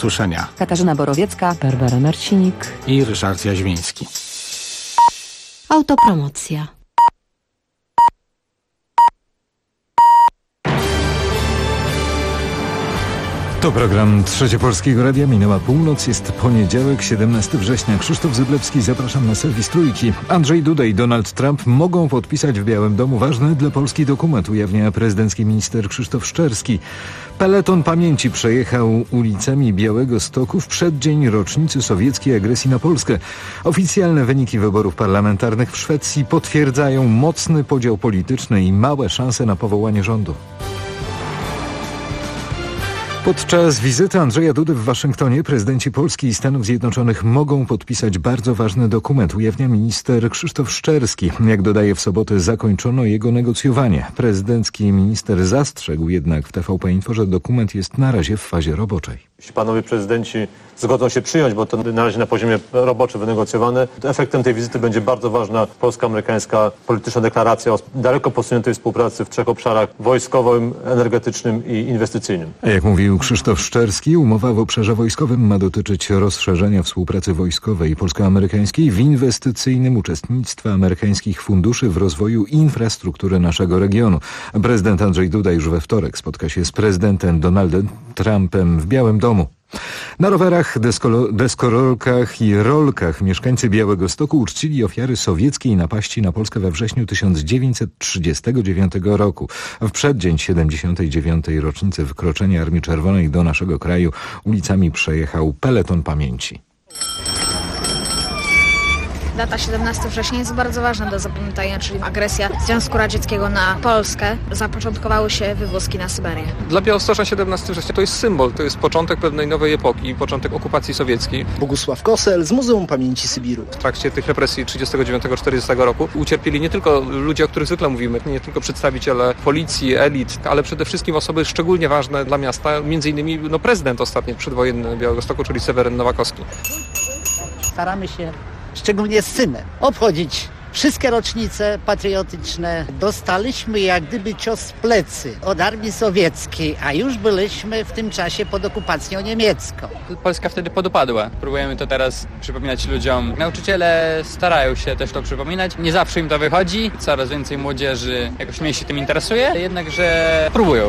usłyszenia. Katarzyna Borowiecka, Barbara Marcinik i Ryszard Jaźwiński. Autopromocja. To program Trzecie Polskiego Radia. Minęła północ, jest poniedziałek, 17 września. Krzysztof Zyblewski, zapraszam na serwis Trójki. Andrzej Duda i Donald Trump mogą podpisać w Białym Domu ważny dla Polski dokument, ujawnia prezydencki minister Krzysztof Szczerski. Peleton pamięci przejechał ulicami Białegostoku w przeddzień rocznicy sowieckiej agresji na Polskę. Oficjalne wyniki wyborów parlamentarnych w Szwecji potwierdzają mocny podział polityczny i małe szanse na powołanie rządu. Podczas wizyty Andrzeja Dudy w Waszyngtonie prezydenci Polski i Stanów Zjednoczonych mogą podpisać bardzo ważny dokument, ujawnia minister Krzysztof Szczerski. Jak dodaje, w sobotę zakończono jego negocjowanie. Prezydencki minister zastrzegł jednak w TVP Info, że dokument jest na razie w fazie roboczej. Jeśli panowie prezydenci zgodzą się przyjąć, bo to na razie na poziomie roboczym wynegocjowane, to efektem tej wizyty będzie bardzo ważna polsko-amerykańska polityczna deklaracja o daleko posuniętej współpracy w trzech obszarach: wojskowym, energetycznym i inwestycyjnym. A jak mówił Krzysztof Szczerski, umowa w obszarze wojskowym ma dotyczyć rozszerzenia współpracy wojskowej polsko-amerykańskiej, w inwestycyjnym uczestnictwa amerykańskich funduszy w rozwoju infrastruktury naszego regionu. Prezydent Andrzej Duda już we wtorek spotka się z prezydentem Donaldem Trumpem w Białym Domu. Na rowerach, deskorolkach i rolkach mieszkańcy Białegostoku uczcili ofiary sowieckiej napaści na Polskę we wrześniu 1939 roku. W przeddzień 79. rocznicy wkroczenia Armii Czerwonej do naszego kraju ulicami przejechał peleton pamięci. Data 17 września jest bardzo ważna do zapamiętania, czyli agresja Związku Radzieckiego na Polskę. Zapoczątkowały się wywózki na Syberię. Dla Białostocza 17 września to jest symbol, to jest początek pewnej nowej epoki, początek okupacji sowieckiej. Bogusław Kosel z Muzeum Pamięci Sybiru. W trakcie tych represji 39-40 roku ucierpieli nie tylko ludzie, o których zwykle mówimy, nie tylko przedstawiciele policji, elit, ale przede wszystkim osoby szczególnie ważne dla miasta, m.in. prezydent ostatni przedwojenny Białegostoku, czyli Seweryn Nowakowski. Staramy się, szczególnie z synem, obchodzić wszystkie rocznice patriotyczne. Dostaliśmy jak gdyby cios w plecy od armii sowieckiej, a już byliśmy w tym czasie pod okupacją niemiecką. Polska wtedy podupadła. Próbujemy to teraz przypominać ludziom. Nauczyciele starają się też to przypominać. Nie zawsze im to wychodzi. Coraz więcej młodzieży jakoś mniej się tym interesuje, jednakże próbują.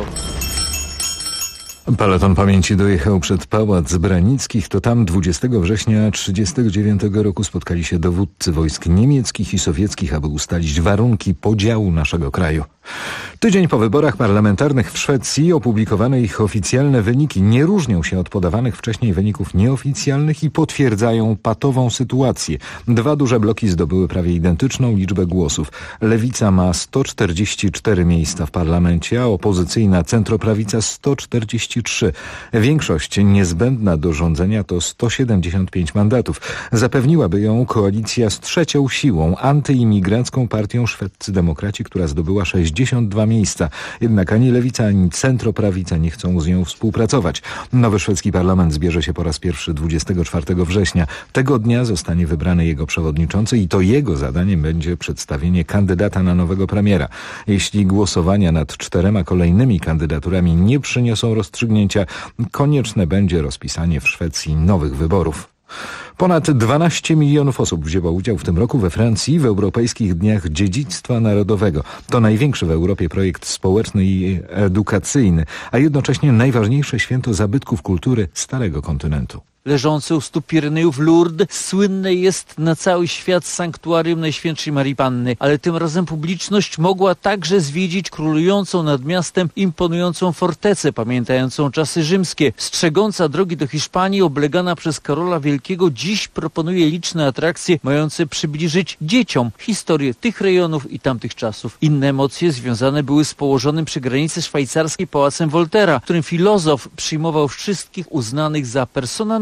Peleton pamięci dojechał przed Pałac Branickich. To tam 20 września 1939 roku spotkali się dowódcy wojsk niemieckich i sowieckich, aby ustalić warunki podziału naszego kraju. Tydzień po wyborach parlamentarnych w Szwecji opublikowane ich oficjalne wyniki nie różnią się od podawanych wcześniej wyników nieoficjalnych i potwierdzają patową sytuację. Dwa duże bloki zdobyły prawie identyczną liczbę głosów. Lewica ma 144 miejsca w parlamencie, a opozycyjna centroprawica 143. Większość niezbędna do rządzenia to 175 mandatów. Zapewniłaby ją koalicja z trzecią siłą, antyimigrancką partią Szwedzcy Demokraci, która zdobyła 62 miejsca. Jednak ani lewica, ani centroprawica nie chcą z nią współpracować. Nowy szwedzki parlament zbierze się po raz pierwszy 24 września. Tego dnia zostanie wybrany jego przewodniczący i to jego zadaniem będzie przedstawienie kandydata na nowego premiera. Jeśli głosowania nad 4 kolejnymi kandydaturami nie przyniosą rozstrzygnięcia, konieczne będzie rozpisanie w Szwecji nowych wyborów. Ponad 12 milionów osób wzięło udział w tym roku we Francji w Europejskich Dniach Dziedzictwa Narodowego. To największy w Europie projekt społeczny i edukacyjny, a jednocześnie najważniejsze święto zabytków kultury Starego Kontynentu. Leżące u stóp Pirenejów Lourdes słynne jest na cały świat sanktuarium Najświętszej Marii Panny, ale tym razem publiczność mogła także zwiedzić królującą nad miastem imponującą fortecę pamiętającą czasy rzymskie. Strzegąca drogi do Hiszpanii, oblegana przez Karola Wielkiego, dziś proponuje liczne atrakcje mające przybliżyć dzieciom historię tych rejonów i tamtych czasów. Inne emocje związane były z położonym przy granicy szwajcarskiej pałacem Voltaira, w którym filozof przyjmował wszystkich uznanych za persona non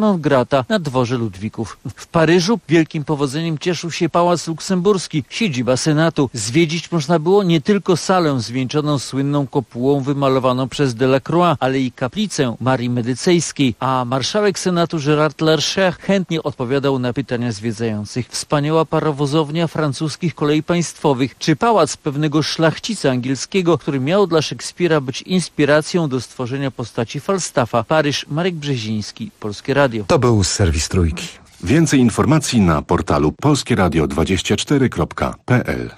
non grata na dworze Ludwików. W Paryżu wielkim powodzeniem cieszył się Pałac Luksemburski, siedziba Senatu. Zwiedzić można było nie tylko salę zwieńczoną słynną kopułą wymalowaną przez Delacroix, ale i kaplicę Marii Medycejskiej, a marszałek Senatu Gérard Larcher chętnie odpowiadał na pytania zwiedzających. Wspaniała parowozownia francuskich kolei państwowych, czy pałac pewnego szlachcica angielskiego, który miał dla Szekspira być inspiracją do stworzenia postaci Falstaffa. Paryż, Marek Brzeziński, Polskie Radio. To był serwis Trójki. Więcej informacji na portalu polskieradio24.pl.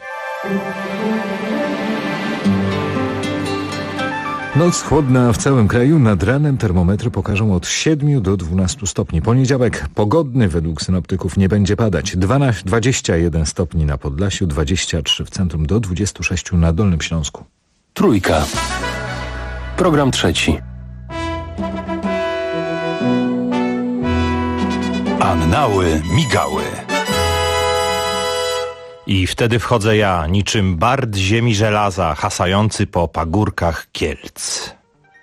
Noc chłodna w całym kraju. Nad ranem termometry pokażą od 7 do 12 stopni. Poniedziałek pogodny według synoptyków, nie będzie padać. 21 stopni na Podlasiu, 23 w centrum, do 26 na Dolnym Śląsku. Trójka. Program trzeci. Annały migały. I wtedy wchodzę ja, niczym bard ziemi żelaza, hasający po pagórkach Kielc.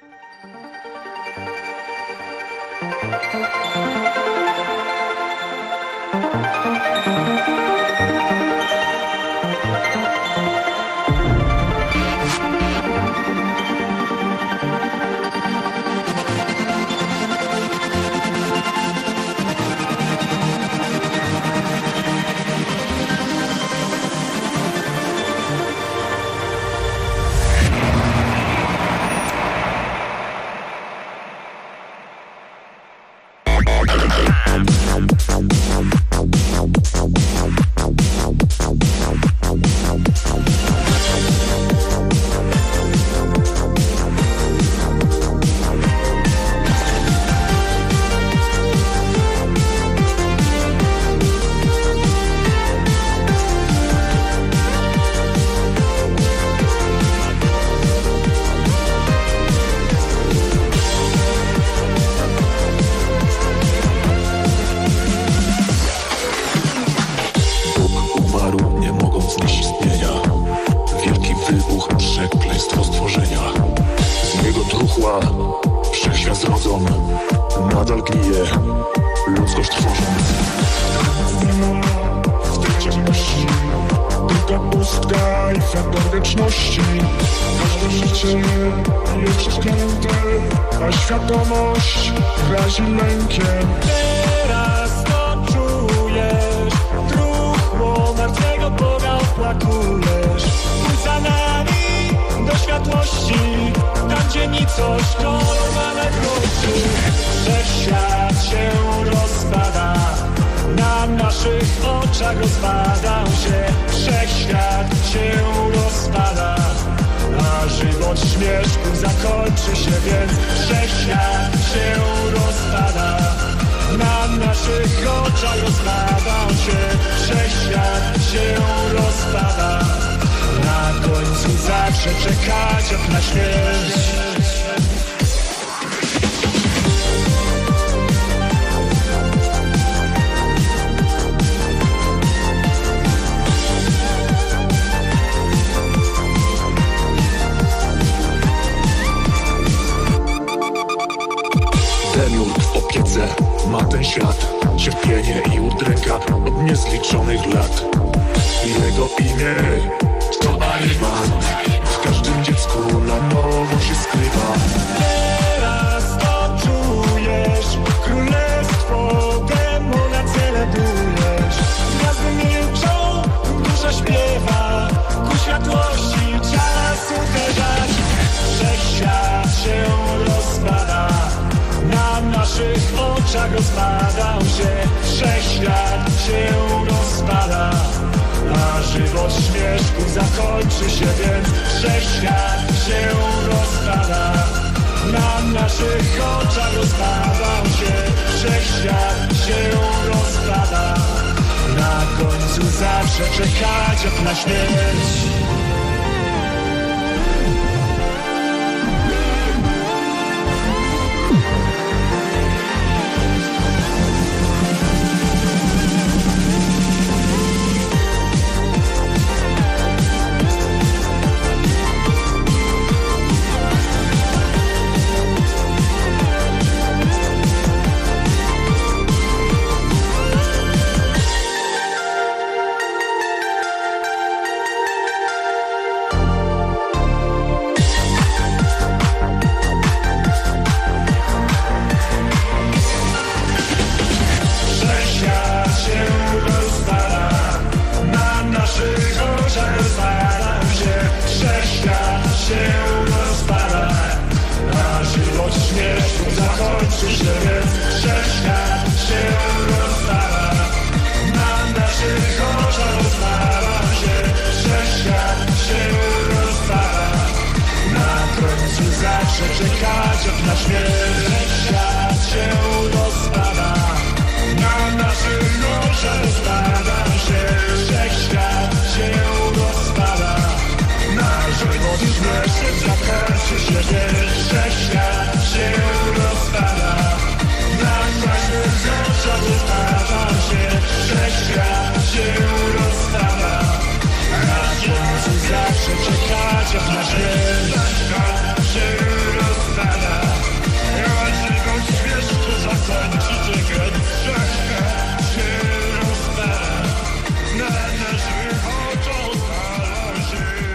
Demiurg w opiece ma ten świat, cierpienie i udręka od niezliczonych lat. Jego imię to Ariman, w każdym dziecku na nowo się skrywa. Teraz to czujesz, królestwo demona celebrujesz. Gwiazdy milczą, dusza śpiewa, ku światłości czas uderzać. Wszechświat się rozpada, na naszych oczach rozpadał się. Wszechświat się rozpada, a żywot śmieszku zakończy się, więc wszechświat się rozpada, na naszych oczach rozpadał się. Wszechświat się rozpada, na końcu zawsze czekać jak na śmierć. Zaczynają się, że świat się rozstawia. Radziący zawsze czekać, aż na świat. Świat się rozstawia. Łaźniką świeżko zakończy czekać. Świat się rozstawia. Na naszych oczach stało się.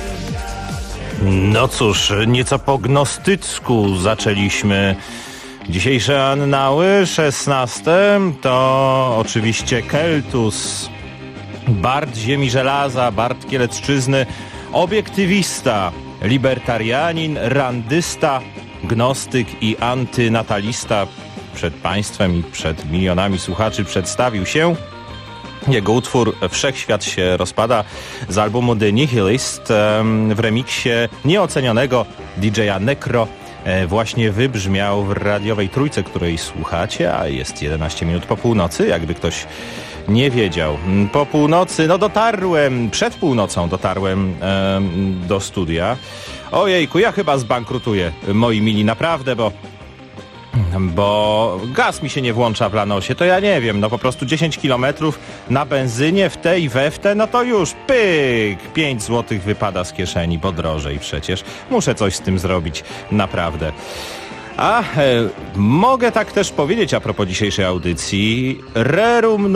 No cóż, nieco po gnostycku zaczęliśmy dzisiejsze annały. 16 to oczywiście Keltus, bard ziemi żelaza, bard Kielecczyzny, obiektywista, libertarianin, randysta, gnostyk i antynatalista. Przed państwem i przed milionami słuchaczy przedstawił się. Jego utwór Wszechświat się rozpada z albumu The Nihilist w remiksie nieocenionego DJ-a Necro właśnie wybrzmiał w radiowej trójce, której słuchacie, a jest 11 minut po północy, jakby ktoś nie wiedział. Po północy, no dotarłem, przed północą dotarłem do studia. Ojejku, ja chyba zbankrutuję, moi mili, naprawdę, bo gaz mi się nie włącza w lanosie, to ja nie wiem, no po prostu 10 kilometrów na benzynie w te i we w te, no to już pyk, 5 złotych wypada z kieszeni, bo drożej przecież. Muszę coś z tym zrobić, naprawdę. A mogę tak też powiedzieć a propos dzisiejszej audycji, rerum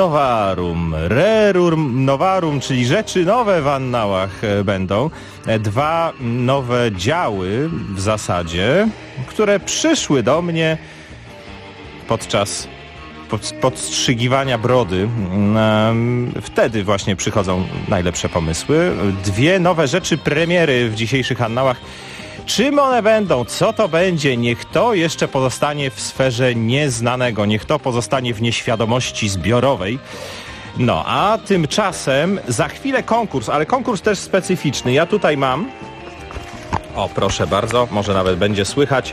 novarum, czyli rzeczy nowe w annałach będą. 2 nowe działy w zasadzie, które przyszły do mnie podczas podstrzygiwania brody. Wtedy właśnie przychodzą najlepsze pomysły. 2 nowe rzeczy premiery w dzisiejszych annałach. Czym one będą? Co to będzie? Niech to jeszcze pozostanie w sferze nieznanego. Niech to pozostanie w nieświadomości zbiorowej. No, a tymczasem za chwilę konkurs, ale konkurs też specyficzny. Ja tutaj mam, o proszę bardzo, może nawet będzie słychać,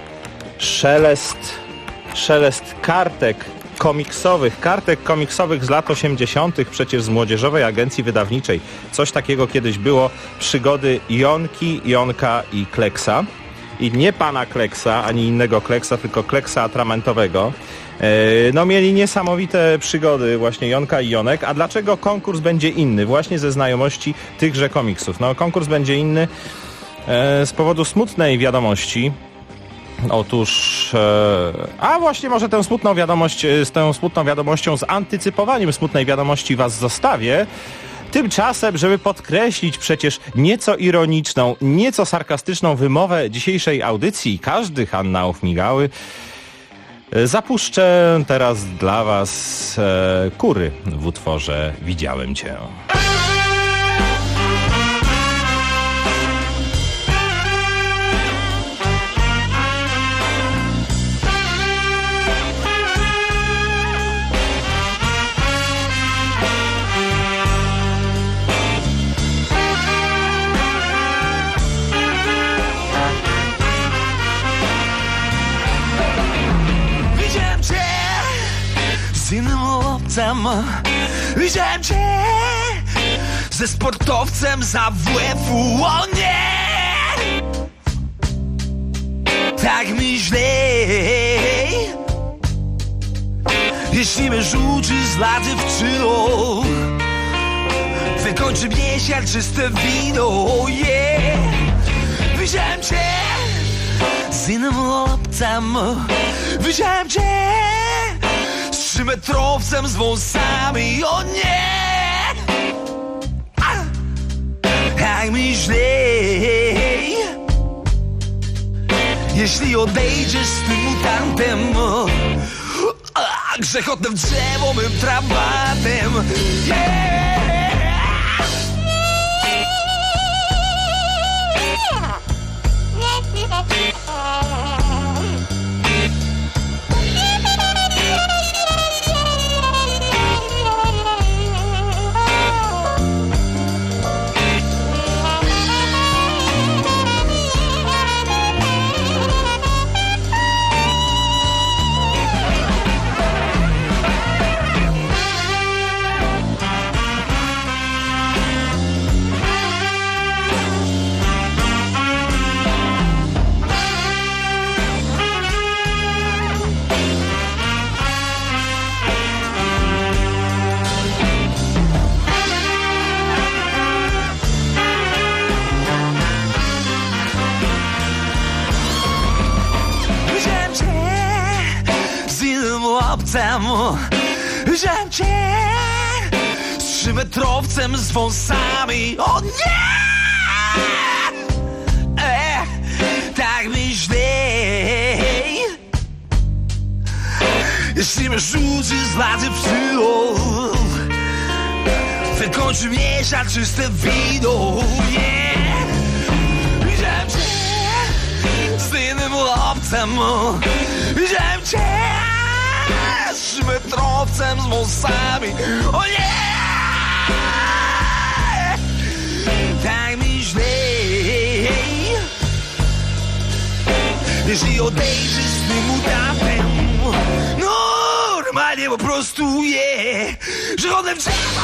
szelest kartek komiksowych z lat 80. przecież z Młodzieżowej Agencji Wydawniczej. Coś takiego kiedyś było, przygody Jonki, Jonka i Kleksa. I nie pana Kleksa, ani innego Kleksa, tylko Kleksa atramentowego. No mieli niesamowite przygody właśnie Jonka i Jonek. A dlaczego konkurs będzie inny? Właśnie ze znajomości tychże komiksów. No konkurs będzie inny z powodu smutnej wiadomości. Otóż, a właśnie może tę smutną wiadomość, z tą smutną wiadomością, z antycypowaniem smutnej wiadomości was zostawię. Tymczasem, żeby podkreślić przecież nieco ironiczną, nieco sarkastyczną wymowę dzisiejszej audycji, każdych annałów migały, zapuszczę teraz dla was Kury w utworze Widziałem Cię. Z innym chłopcem widziałem cię, ze sportowcem z AWF-u, o nie! Tak mi źlej, jeśli mnie rzuci z lat dziewczyną, wykończy mnie siarczyste wino, yeah! Widziałem cię z innym chłopcem, widziałem cię 3-metrowcem z wąsami, o nie! Jak mi źlej, jeśli odejdziesz z tym mutantem, grzechotnym drzewo mym tramatem, yeah! chłopcem. Widziałem cię z 3-metrowcem z wąsami. O nie! Tak myślej. Jeśli mnie rzuci z laty przyłów, wykończy mnie za czyste wino. Yeah. Widziałem cię z innym chłopcem. Widziałem cię z 3-metrowcem z wąsami. O nie! Tak myślej. Jeśli odejdziesz z tym mutantem, normalnie po prostu że chodzę w drzewa.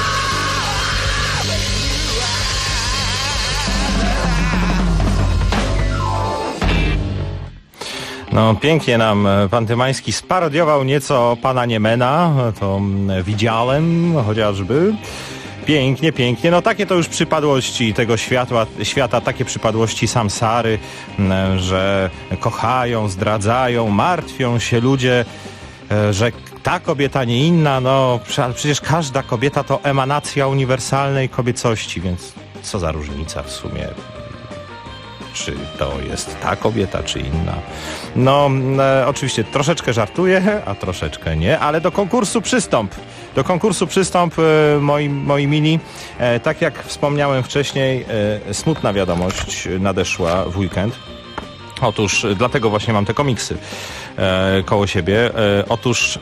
No pięknie nam pan Tymański sparodiował nieco pana Niemena, to widziałem chociażby. Pięknie, pięknie. No takie to już przypadłości tego świata, takie przypadłości samsary, że kochają, zdradzają, martwią się ludzie, że ta kobieta nie inna, no przecież każda kobieta to emanacja uniwersalnej kobiecości, więc co za różnica w sumie, czy to jest ta kobieta, czy inna. No oczywiście troszeczkę żartuję, a troszeczkę nie, ale do konkursu przystąp. Do konkursu przystąp, moi mili. Tak jak wspomniałem wcześniej, smutna wiadomość nadeszła w weekend. Otóż, dlatego właśnie mam te komiksy koło siebie. Otóż,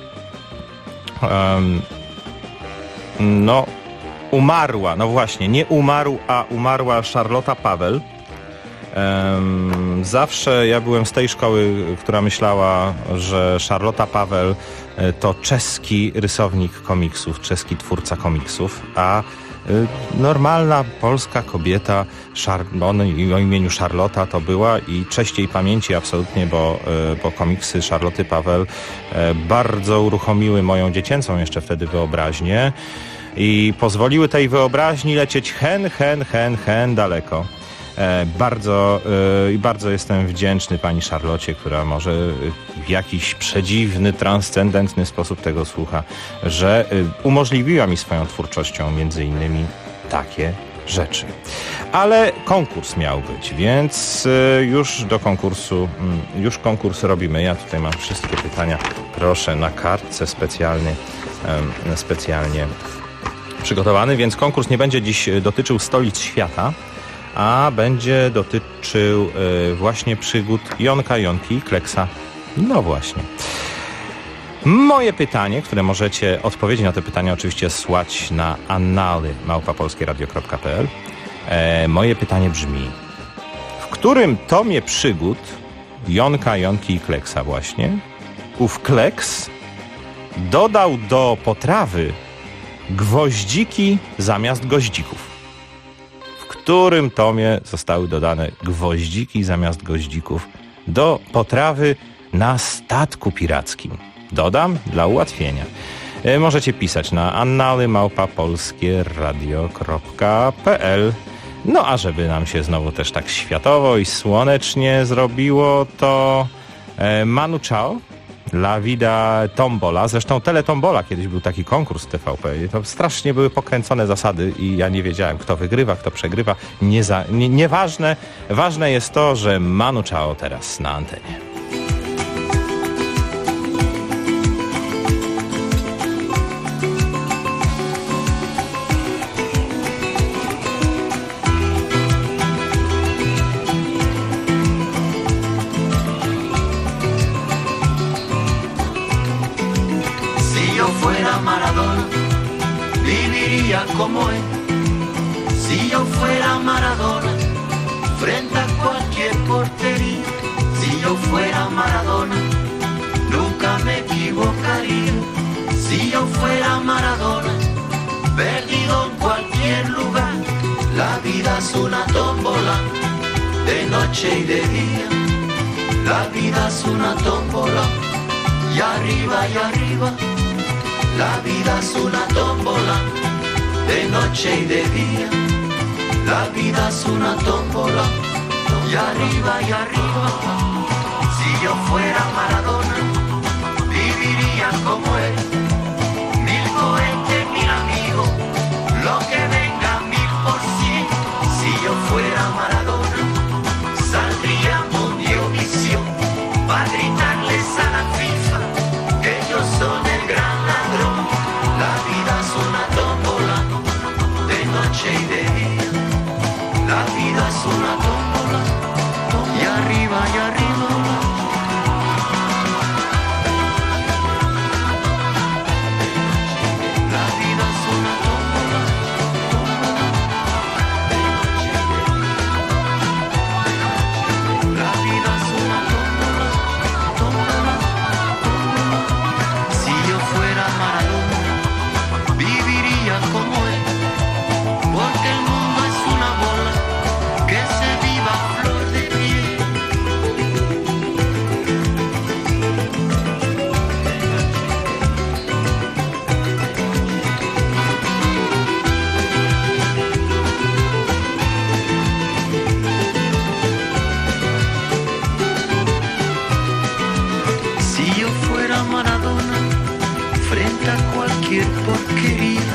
no, umarła, no właśnie, nie umarł, a umarła Charlotta Pawel. Zawsze ja byłem z tej szkoły, która myślała, że Charlotta Pawel to czeski rysownik komiksów, czeski twórca komiksów, a normalna polska kobieta, o imieniu Charlotta to była i cześć jej pamięci absolutnie, bo komiksy Charlotty Pawel bardzo uruchomiły moją dziecięcą jeszcze wtedy wyobraźnię i pozwoliły tej wyobraźni lecieć hen daleko. Bardzo jestem wdzięczny pani Charlocie, która może w jakiś przedziwny, transcendentny sposób tego słucha, że umożliwiła mi swoją twórczością między innymi takie rzeczy. Ale konkurs miał być, więc już do konkursu, już konkurs robimy. Ja tutaj mam wszystkie pytania, proszę, na kartce specjalnie przygotowany, więc konkurs nie będzie dziś dotyczył stolic świata, a będzie dotyczył właśnie przygód Jonka, Jonki i Kleksa. No właśnie. Moje pytanie, które możecie odpowiedzi na te pytania oczywiście słać na annaly@polskieradio.pl. Moje pytanie brzmi: w którym tomie przygód Jonka, Jonki i Kleksa właśnie ów Kleks dodał do potrawy gwoździki zamiast goździków? W którym tomie zostały dodane gwoździki zamiast goździków do potrawy na statku pirackim? Dodam dla ułatwienia. Możecie pisać na annaly@polskieradio.pl. No a żeby nam się znowu też tak światowo i słonecznie zrobiło, to Manu Chao, La Vida Tombola. Zresztą Teletombola, kiedyś był taki konkurs w TVP. To strasznie były pokręcone zasady i ja nie wiedziałem, kto wygrywa, kto przegrywa. Nieważne. Ważne jest to, że Manu Chao teraz na antenie. Como él, si yo fuera Maradona, frente a cualquier portería, si yo fuera Maradona, nunca me equivocaría, si yo fuera Maradona, perdido en cualquier lugar, la vida es una tómbola, de noche y de día, la vida es una tómbola, y arriba, la vida es una tómbola, de noche y de día, la vida es una tómbola, y arriba, si yo fuera Maradona, viviría como él. 1000 cohetes, 1000 amigos, lo que venga 1000%. Si yo fuera Maradona, saldría Mundiovisión para gritarles a la FIFA que ellos son el gran ladrón. La vida es una tómbola, de noche y de día. La vida es una tómbola, y arriba y arriba. La vida es una tómbola, la vida es una tómbola, tómbola, tómbola. Si yo fuera Maradona, viviría como él, porque el mundo es una bola que se viva a flor de piel. Si yo fuera Maradona, frente a cualquier porquería,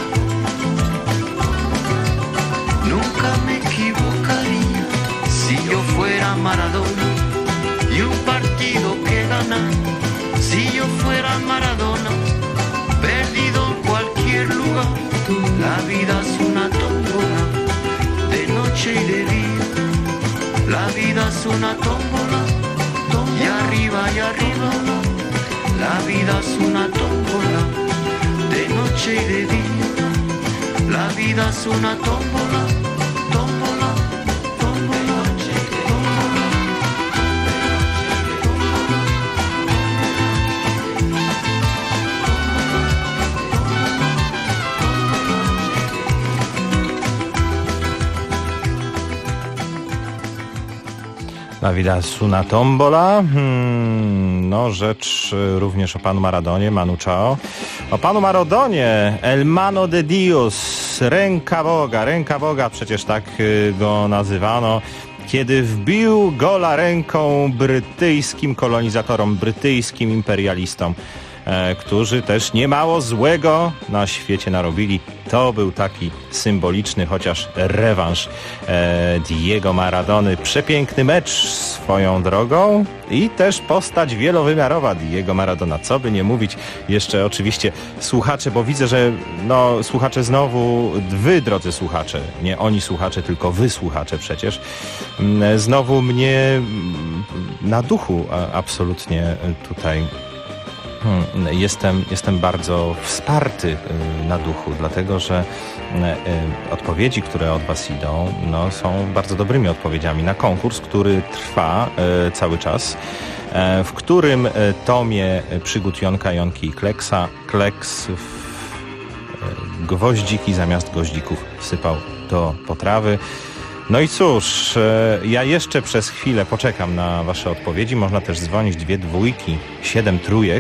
nunca me equivocaría. Si yo fuera Maradona y un partido que ganar, si yo fuera Maradona, perdido en cualquier lugar. La vida es una tómbola, de noche y de día. La vida es una tómbola, y arriba y arriba. La vida es una tómbola, de noche y de día. La vida es una tómbola, tómbola, tómbola, tómbola. La vida es una tombola. No, rzecz również o panu Maradonie, Manu Chao. O panu Maradonie, El Mano de Dios, ręka Boga, przecież tak go nazywano, kiedy wbił gola ręką brytyjskim kolonizatorom, brytyjskim imperialistom, którzy też niemało złego na świecie narobili. To był taki symboliczny, chociaż rewanż Diego Maradony. Przepiękny mecz swoją drogą i też postać wielowymiarowa Diego Maradona. Co by nie mówić, jeszcze oczywiście słuchacze, bo widzę, że no, słuchacze znowu, wy drodzy słuchacze, nie oni słuchacze, tylko wy słuchacze przecież, znowu mnie na duchu absolutnie tutaj jestem bardzo wsparty na duchu, dlatego że odpowiedzi, które od was idą, no, są bardzo dobrymi odpowiedziami na konkurs, który trwa cały czas, w którym tomie przygód Jonka, Jonki i Kleksa Kleks gwoździki zamiast goździków wsypał do potrawy. No i cóż, ja jeszcze przez chwilę poczekam na wasze odpowiedzi. Można też dzwonić 2 dwójki, 7 trójek.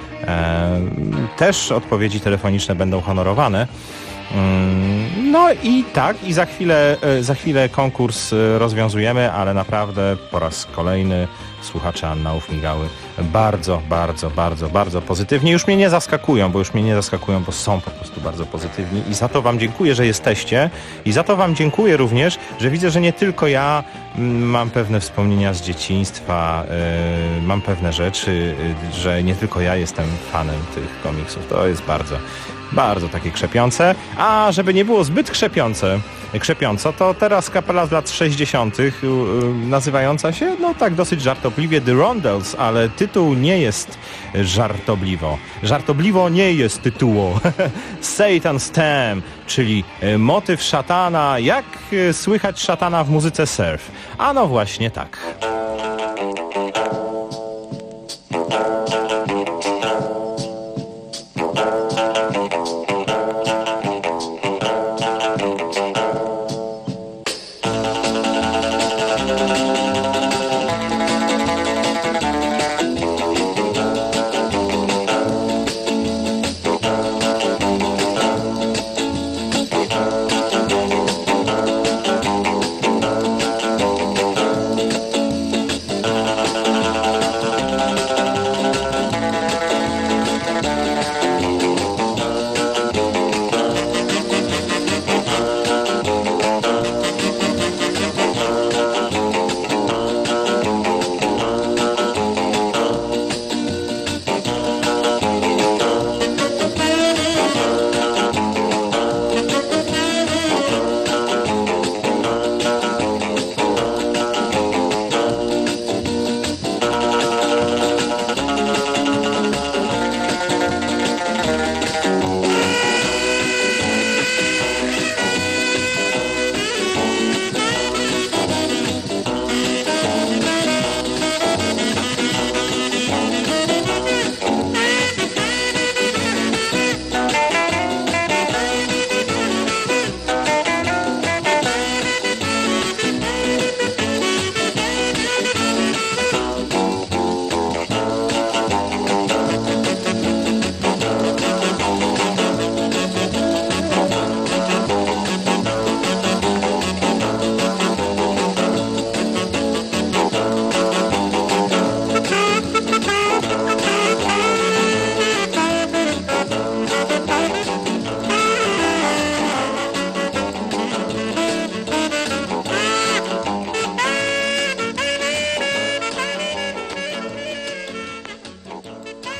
Też odpowiedzi telefoniczne będą honorowane. No i tak, i za chwilę konkurs rozwiązujemy, ale naprawdę po raz kolejny słuchacze Annaów migały bardzo pozytywnie. Już mnie nie zaskakują, bo są po prostu bardzo pozytywni i za to wam dziękuję, że jesteście i za to wam dziękuję również, że widzę, że nie tylko ja mam pewne wspomnienia z dzieciństwa, mam pewne rzeczy, że nie tylko ja jestem fanem tych komiksów. To jest bardzo takie krzepiące. A żeby nie było zbyt krzepiąco, to teraz kapela z lat 60. nazywająca się, no tak dosyć żartobliwie The Rondells, ale tytuł nie jest żartobliwo nie jest tytuło. Satan's Theme, czyli motyw szatana, jak słychać szatana w muzyce surf. A no właśnie tak.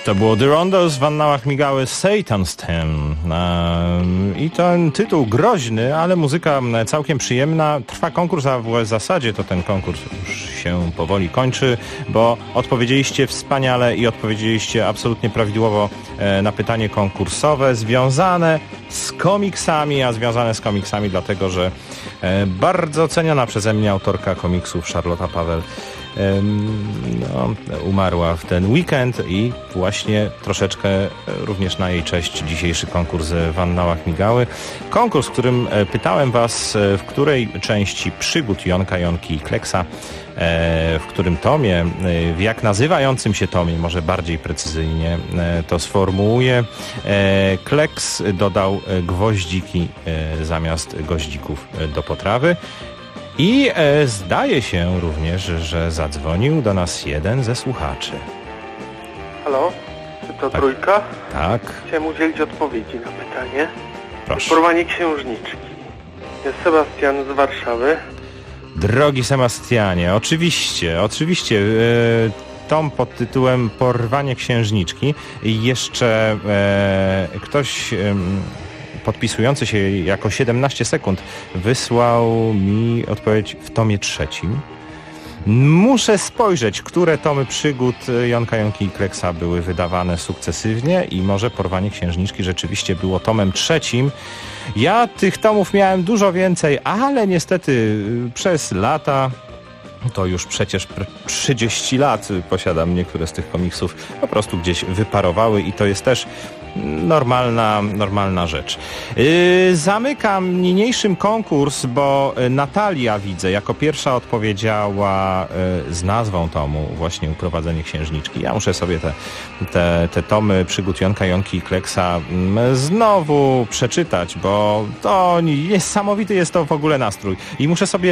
To było The Rondos, w annałach migały Satan's Theme. I ten tytuł groźny, ale muzyka całkiem przyjemna. Trwa konkurs, a w zasadzie to ten konkurs już się powoli kończy, bo odpowiedzieliście wspaniale i odpowiedzieliście absolutnie prawidłowo na pytanie konkursowe związane z komiksami, a związane z komiksami dlatego, że bardzo ceniona przeze mnie autorka komiksów Charlotta Paweł umarła w ten weekend i właśnie troszeczkę również na jej cześć dzisiejszy konkurs w annałach migały. Konkurs, w którym pytałem was, w której części przygód Jonka, Jonki i Kleksa, w którym tomie, w jak nazywającym się tomie, może bardziej precyzyjnie to sformułuję, Kleks dodał gwoździki zamiast goździków do potrawy. I zdaje się również, że zadzwonił do nas jeden ze słuchaczy. Halo? Czy to tak. Trójka? Tak. Chciałem udzielić odpowiedzi na pytanie. Proszę. Porwanie księżniczki. Jest Sebastian z Warszawy. Drogi Sebastianie, oczywiście. Tom pod tytułem Porwanie księżniczki. I jeszcze ktoś... podpisujący się jako 17 sekund wysłał mi odpowiedź w tomie 3. Muszę spojrzeć, które tomy przygód Jonka, Jonki i Kleksa były wydawane sukcesywnie i może Porwanie księżniczki rzeczywiście było tomem 3. Ja tych tomów miałem dużo więcej, ale niestety przez lata, to już przecież 30 lat posiadam, niektóre z tych komiksów po prostu gdzieś wyparowały i to jest też normalna rzecz. Zamykam niniejszym konkurs, bo Natalia, widzę, jako pierwsza odpowiedziała z nazwą tomu właśnie Uprowadzenie księżniczki. Ja muszę sobie te tomy przygód Jonka, Jonki i Kleksa znowu przeczytać, bo to niesamowity jest to w ogóle nastrój. I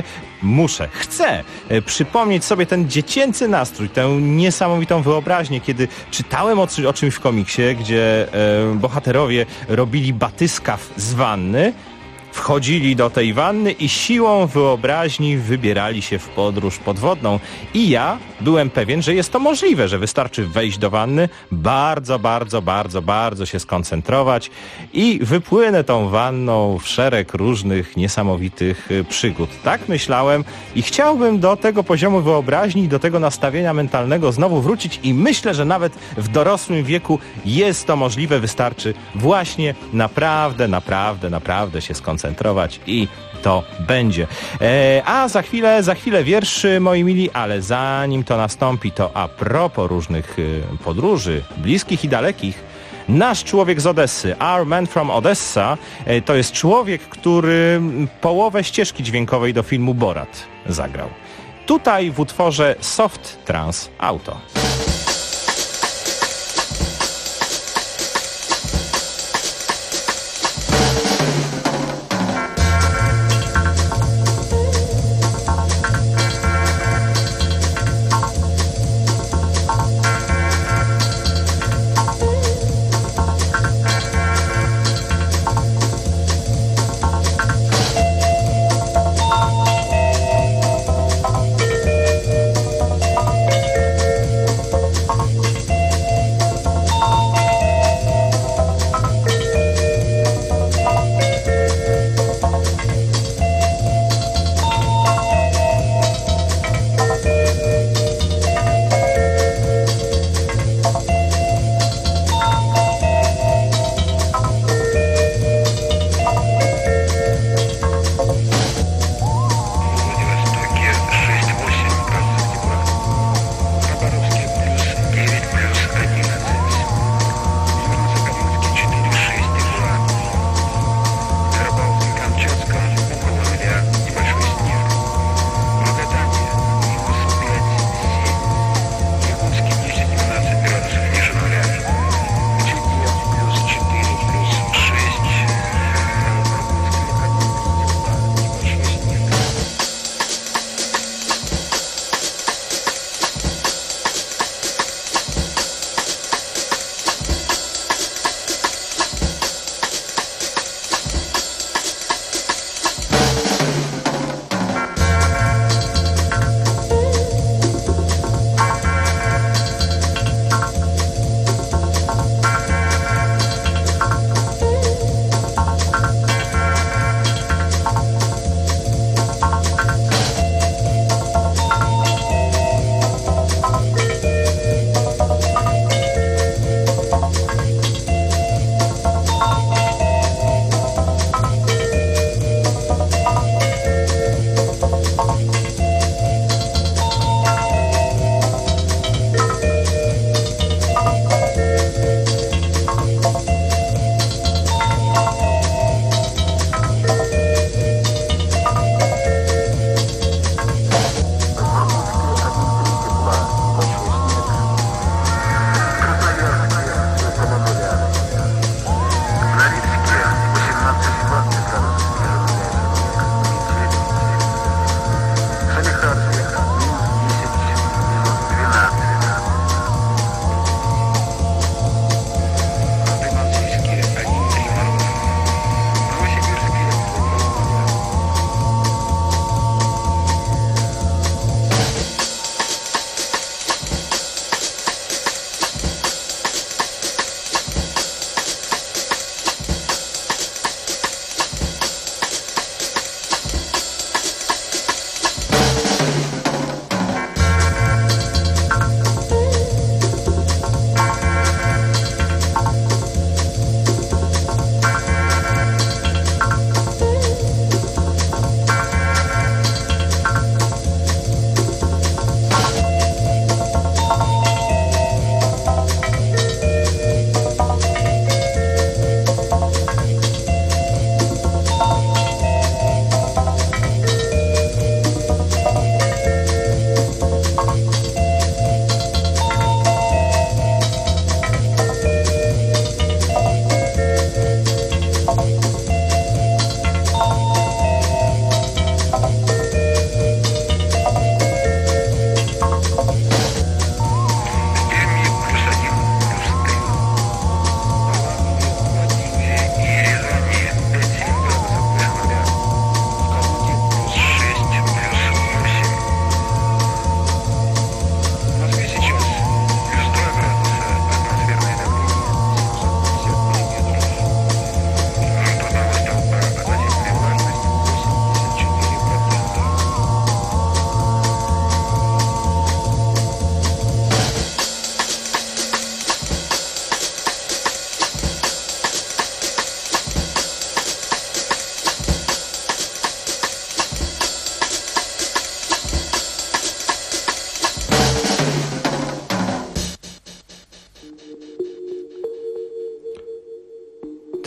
chcę przypomnieć sobie ten dziecięcy nastrój, tę niesamowitą wyobraźnię, kiedy czytałem o czymś w komiksie, gdzie bohaterowie robili batyskaw z wanny, wchodzili do tej wanny i siłą wyobraźni wybierali się w podróż podwodną. I ja byłem pewien, że jest to możliwe, że wystarczy wejść do wanny, bardzo się skoncentrować i wypłynę tą wanną w szereg różnych niesamowitych przygód. Tak myślałem i chciałbym do tego poziomu wyobraźni, do tego nastawienia mentalnego znowu wrócić i myślę, że nawet w dorosłym wieku jest to możliwe. Wystarczy właśnie naprawdę się skoncentrować i to będzie. A za chwilę wierszy, moi mili, ale zanim to nastąpi, to a propos różnych podróży, bliskich i dalekich, nasz człowiek z Odessy, Our Man from Odessa, to jest człowiek, który połowę ścieżki dźwiękowej do filmu Borat zagrał. Tutaj w utworze Soft Trance Auto.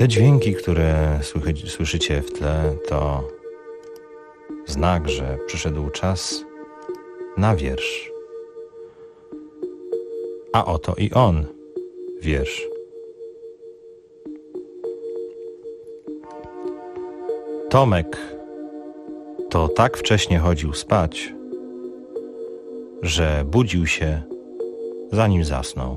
Te dźwięki, które słyszycie w tle, to znak, że przyszedł czas na wiersz. A oto i on, wiersz. Tomek to tak wcześnie chodził spać, że budził się, zanim zasnął.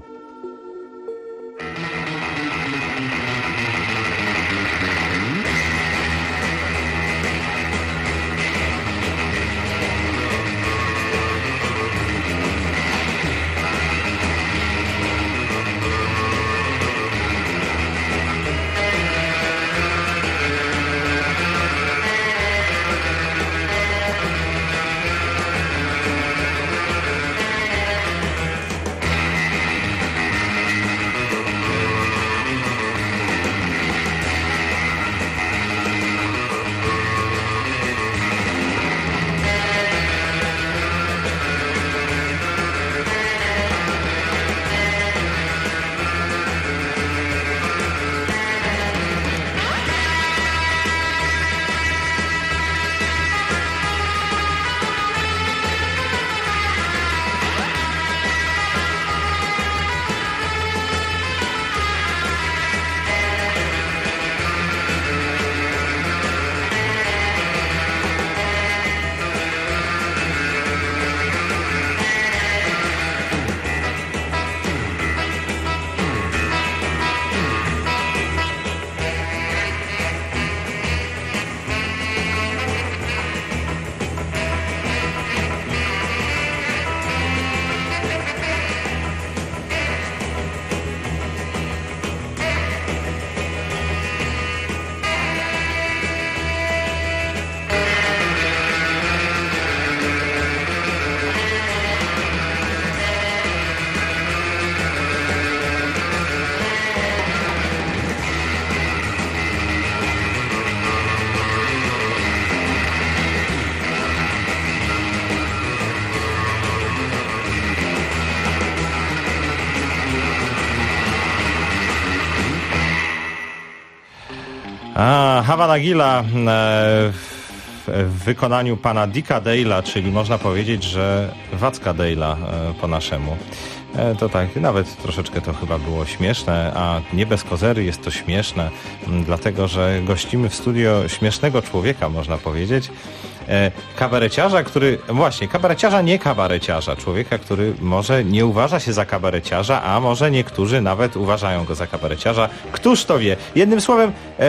Havana Gilla w wykonaniu pana Dicka Dale'a, czyli można powiedzieć, że Wacka Dale'a po naszemu. To tak, nawet troszeczkę to chyba było śmieszne, a nie bez kozery jest to śmieszne, dlatego że gościmy w studio śmiesznego człowieka, można powiedzieć. Kabareciarza, który... Właśnie, kabareciarza, nie kabareciarza. Człowieka, który może nie uważa się za kabareciarza, a może niektórzy nawet uważają go za kabareciarza. Któż to wie? Jednym słowem,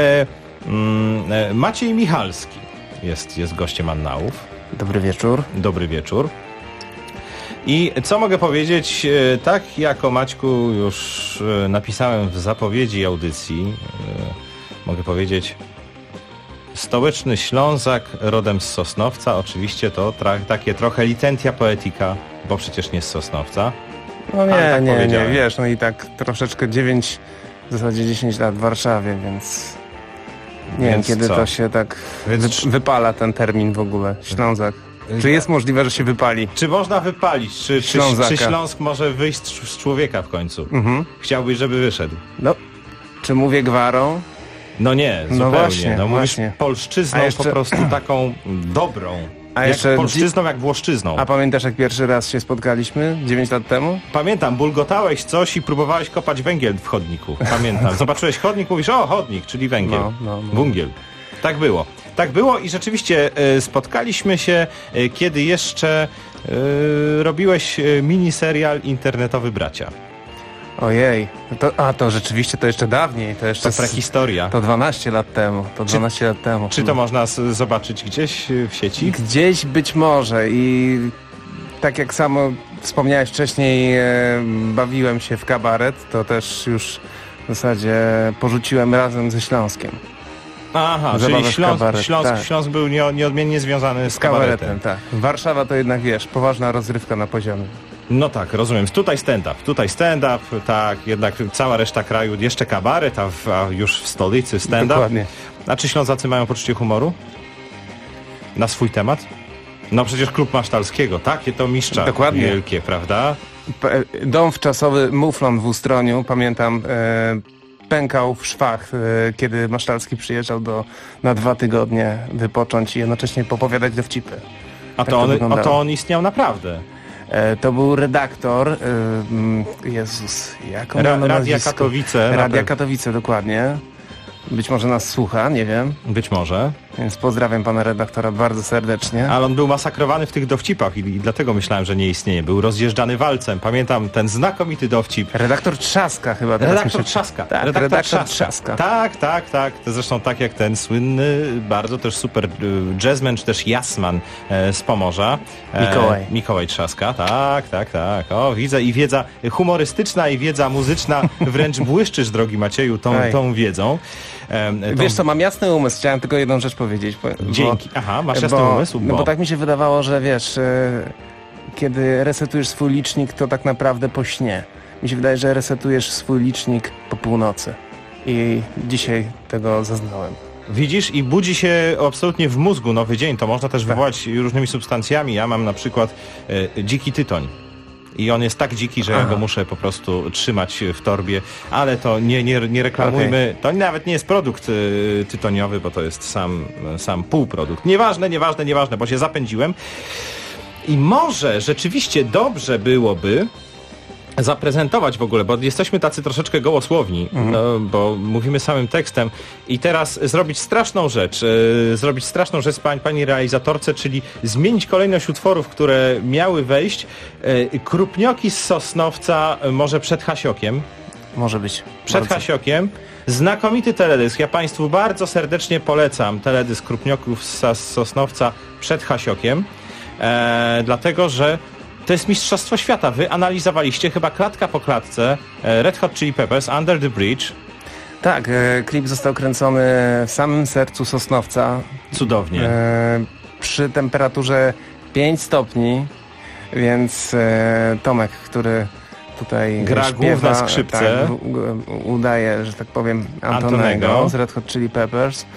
Maciej Michalski jest gościem Annałów. Dobry wieczór. Dobry wieczór. I co mogę powiedzieć? Tak jak o Maćku już napisałem w zapowiedzi audycji, mogę powiedzieć... Stołeczny Ślązak, rodem z Sosnowca. Oczywiście to takie trochę licentia poetica, bo przecież nie z Sosnowca. No nie, wiesz, no i tak troszeczkę 9, w zasadzie 10 lat w Warszawie, więc nie wiem, kiedy to się tak wypala ten termin w ogóle, Ślązak. Czy jest możliwe, że się wypali? Czy można wypalić? Czy Śląsk może wyjść z człowieka w końcu? Chciałbyś, żeby wyszedł? No, czy mówię gwarą? No nie, zupełnie. No właśnie, mówisz właśnie. Polszczyzną po prostu taką dobrą. A jeszcze polszczyzną jak włoszczyzną. A pamiętasz, jak pierwszy raz się spotkaliśmy 9 lat temu? Pamiętam, bulgotałeś coś i próbowałeś kopać węgiel w chodniku. Pamiętam. Zobaczyłeś chodnik, mówisz, o, chodnik, czyli węgiel. Węgiel. Tak było. Tak było i rzeczywiście spotkaliśmy się, kiedy jeszcze robiłeś miniserial internetowy Bracia. Ojej, to rzeczywiście to jeszcze dawniej, to jeszcze prehistoria. To 12 lat temu, Czy to można zobaczyć gdzieś w sieci? Gdzieś być może i tak jak samo wspomniałeś wcześniej, bawiłem się w kabaret, to też już w zasadzie porzuciłem razem ze Śląskiem. Aha, czyli Śląsk był nieodmiennie związany z kabaretem. Tak. Warszawa to jednak, wiesz, poważna rozrywka na poziomie. No tak, rozumiem. Tutaj stand-up, tak, jednak cała reszta kraju jeszcze kabaret, a już w stolicy stand-up. Dokładnie. A czy Ślązacy mają poczucie humoru? Na swój temat? No przecież klub Masztalskiego, takie to mistrza. Dokładnie. Wielkie, prawda? Dom wczasowy Muflon w Ustroniu, pamiętam, pękał w szwach, kiedy Masztalski przyjeżdżał na 2 tygodnie wypocząć i jednocześnie popowiadać dowcipy. A to on istniał naprawdę? To był redaktor, Jezus, jak on miał Radia Katowice. Radia Katowice, dokładnie. Być może nas słucha, nie wiem. Być może. Więc pozdrawiam pana redaktora bardzo serdecznie. Ale on był masakrowany w tych dowcipach i dlatego myślałem, że nie istnieje. Był rozjeżdżany walcem. Pamiętam ten znakomity dowcip. Redaktor Trzaska chyba. Redaktor Trzaska. Tak, redaktor Trzaska. Tak. To zresztą tak jak ten słynny, bardzo też super jazzman, czy też jazzman z Pomorza. Mikołaj Trzaska. Tak. O, widzę i wiedza humorystyczna i wiedza muzyczna wręcz błyszczysz, drogi Macieju, tą wiedzą. Wiesz co, mam jasny umysł, chciałem tylko jedną rzecz powiedzieć. Dzięki. Aha, masz jasny umysł? No bo tak mi się wydawało, że wiesz, kiedy resetujesz swój licznik, to tak naprawdę po śnie. Mi się wydaje, że resetujesz swój licznik po północy. I dzisiaj tego zaznałem. Widzisz, i budzi się absolutnie w mózgu nowy dzień. To można też wywołać różnymi substancjami. Ja mam na przykład dziki tytoń. I on jest tak dziki, że ja go muszę po prostu trzymać w torbie, ale to nie reklamujmy. Okay. To nawet nie jest produkt tytoniowy, bo to jest sam półprodukt. Nieważne, bo się zapędziłem. I może rzeczywiście dobrze byłoby zaprezentować w ogóle, bo jesteśmy tacy troszeczkę gołosłowni, bo mówimy samym tekstem i teraz zrobić straszną rzecz pani realizatorce, czyli zmienić kolejność utworów, które miały wejść. Krupnioki z Sosnowca, może przed Hasiokiem. Może być. Przed Hasiokiem. Znakomity teledysk. Ja Państwu bardzo serdecznie polecam teledysk Krupnioków z Sosnowca przed Hasiokiem, dlatego, że to jest mistrzostwo świata. Wy analizowaliście chyba klatka po klatce Red Hot Chili Peppers, Under the Bridge. Tak, klip został kręcony w samym sercu Sosnowca. Cudownie. Przy temperaturze 5 stopni, więc Tomek, który tutaj gra śpiewa, główne skrzypce, tak, udaje, że tak powiem, Antonego z Red Hot Chili Peppers.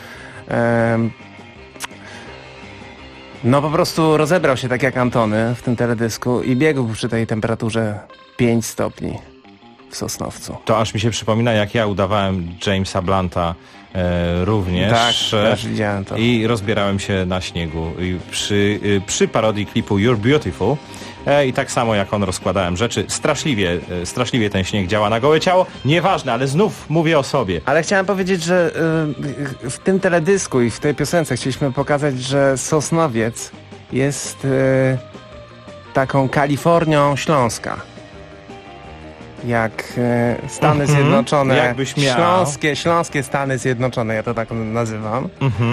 No po prostu rozebrał się tak jak Antony w tym teledysku i biegł przy tej temperaturze 5 stopni w Sosnowcu. To aż mi się przypomina, jak ja udawałem Jamesa Blunta również. Tak, też widziałem to. I rozbierałem się na śniegu. I przy parodii klipu You're Beautiful i tak samo jak on rozkładałem rzeczy. Straszliwie ten śnieg działa na gołe ciało. Nieważne, ale znów mówię o sobie. Ale chciałem powiedzieć, że w tym teledysku i w tej piosence chcieliśmy pokazać, że Sosnowiec jest taką Kalifornią Śląska. Jak Stany Zjednoczone, jakbyś miał. śląskie Stany Zjednoczone, ja to tak nazywam,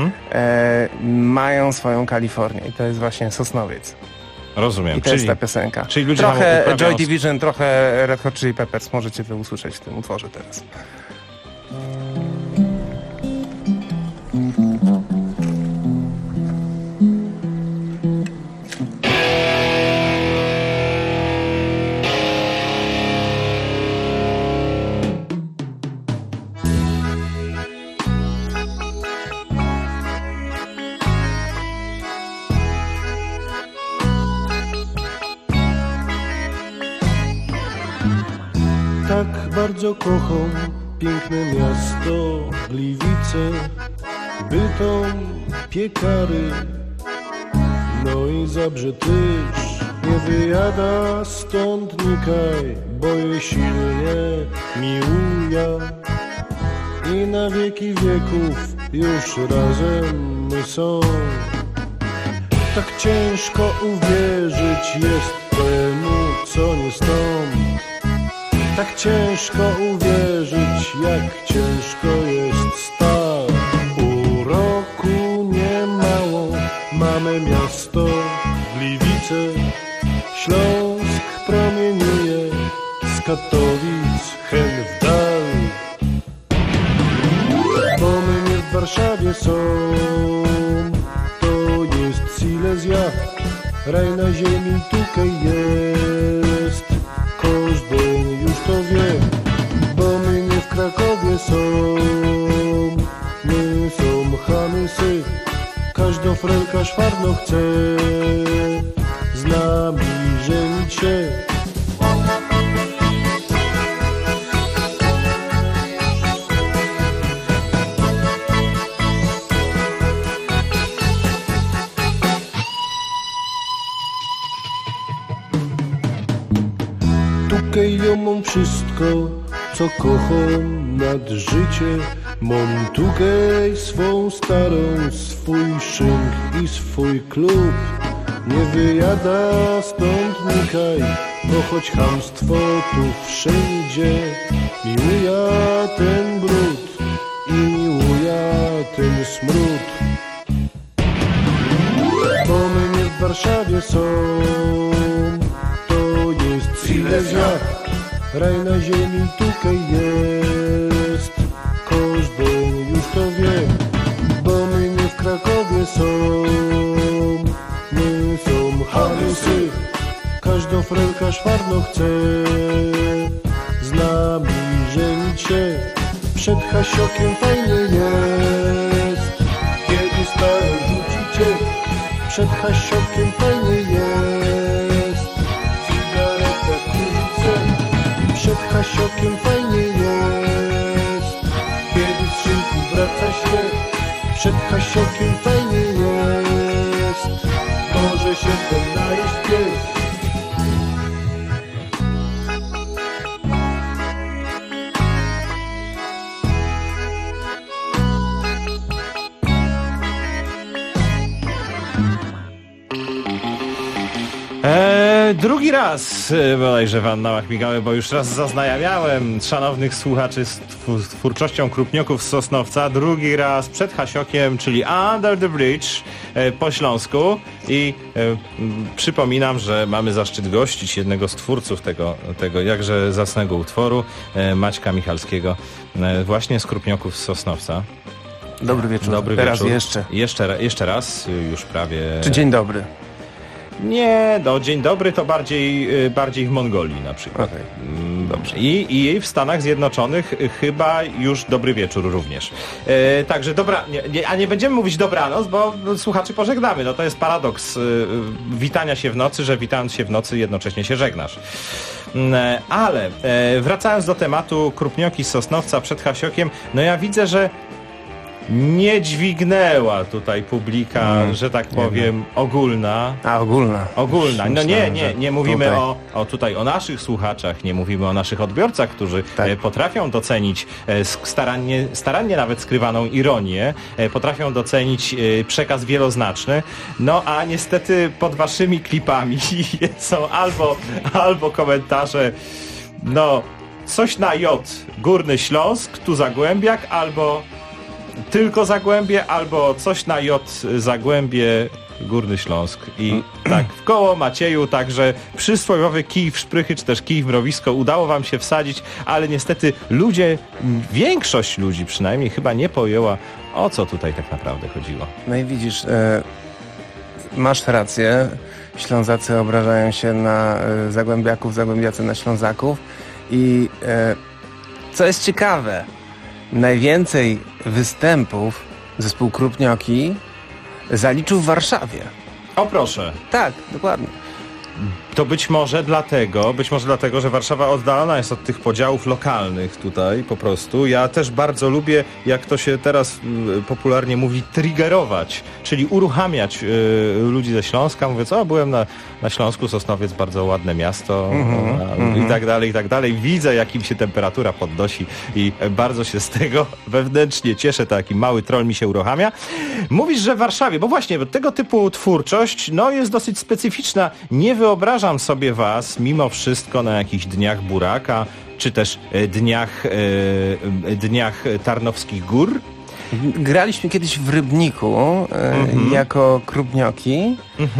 mają swoją Kalifornię i to jest właśnie Sosnowiec. Rozumiem. I to jest ta piosenka. Czyli ludzie trochę Joy Division, trochę Red Hot Chili Peppers. Możecie to usłyszeć w tym utworze teraz. Tak bardzo kocham piękne miasto Gliwice, Bytom, Piekary, no i Zabrze też. Nie wyjada stąd nikaj, bo je silnie miłuja i na wieki wieków już razem my są. Tak ciężko uwierzyć jest temu, co nie stąd. Tak ciężko uwierzyć, jak ciężko jest stać. Uroku niemało mamy miasto Gliwice. Śląsk promieniuje z Katowic hen w dal. Bo my nie w Warszawie są, to jest Silesia. Raj na ziemi tutaj jest, każdy już to wie, bo my nie w Krakowie są, my są chamysy, każda frelka szwarno chce z nami żenić się. Tukej ja mam wszystko, co kocham nad życie. Mam tukej swą starą, swój szynk i swój klub. Nie wyjada stąd nikaj, bo choć chamstwo tu wszędzie. Miłuja ten brud i miłuja ten smród. Bo my nie w Warszawie są, to jest Silesia. Raj na ziemi tukaj jest, każdy już to wie. Bo my nie w Krakowie są, my są Hanysy. Każda frelka szwarno chce z nami żenić się. Przed Hasiokiem fajnie jest, kiedy stale rzucicie. Przed Hasiokiem fajnie jest, cigaretę kurczę. Przed Hasiokiem fajnie jest, kiedy z szynku wraca się. Przed Hasiokiem fajnie jest, może się ten najeść pies. Drugi raz bodajże w annałach migały, bo już raz zaznajamiałem szanownych słuchaczy z twórczością Krupnioków z Sosnowca. Drugi raz przed Hasiokiem, czyli Under the Bridge po śląsku. I przypominam, że mamy zaszczyt gościć jednego z twórców tego jakże zacnego utworu, Maćka Michalskiego, właśnie z Krupnioków z Sosnowca. Dobry wieczór. Dobry Teraz wieczór. Jeszcze raz, już prawie... Czy dzień dobry? Nie, no dzień dobry to bardziej w Mongolii na przykład. Okay. Dobrze. I w Stanach Zjednoczonych chyba już dobry wieczór również. Także nie będziemy mówić dobranoc, bo słuchaczy pożegnamy. No to jest paradoks witania się w nocy, że witając się w nocy jednocześnie się żegnasz. Ale wracając do tematu Krupnioki z Sosnowca przed Hasiokiem, no ja widzę, że nie dźwignęła tutaj publika, że tak powiem, ogólna. Ogólna. No nie mówimy tutaj o naszych słuchaczach, nie mówimy o naszych odbiorcach, którzy potrafią docenić starannie nawet skrywaną ironię, potrafią docenić przekaz wieloznaczny, no a niestety pod waszymi klipami są albo komentarze, no coś na J, Górny Śląsk, tu Zagłębiak, albo tylko Zagłębie, albo coś na J, Zagłębie, Górny Śląsk. I tak w koło Macieju, także przysłowiowy kij w szprychy, czy też kij w mrowisko udało wam się wsadzić, ale niestety większość ludzi przynajmniej chyba nie pojęła, o co tutaj tak naprawdę chodziło. No i widzisz, masz rację, Ślązacy obrażają się na Zagłębiaków, Zagłębiacy na Ślązaków i co jest ciekawe, najwięcej występów zespół Krupnioki zaliczył w Warszawie. O proszę. Tak, dokładnie. To być może dlatego, że Warszawa oddalona jest od tych podziałów lokalnych tutaj po prostu. Ja też bardzo lubię, jak to się teraz popularnie mówi, triggerować, czyli uruchamiać ludzi ze Śląska. Mówię, byłem na Śląsku, Sosnowiec, bardzo ładne miasto i tak dalej. Widzę, jak im się temperatura podnosi i bardzo się z tego wewnętrznie cieszę, taki mały troll mi się uruchamia. Mówisz, że w Warszawie, bo właśnie tego typu twórczość jest dosyć specyficzna. Nie wyobrażam sobie was mimo wszystko na jakichś dniach Buraka, czy też dniach Tarnowskich Gór. Graliśmy kiedyś w Rybniku jako Krupnioki.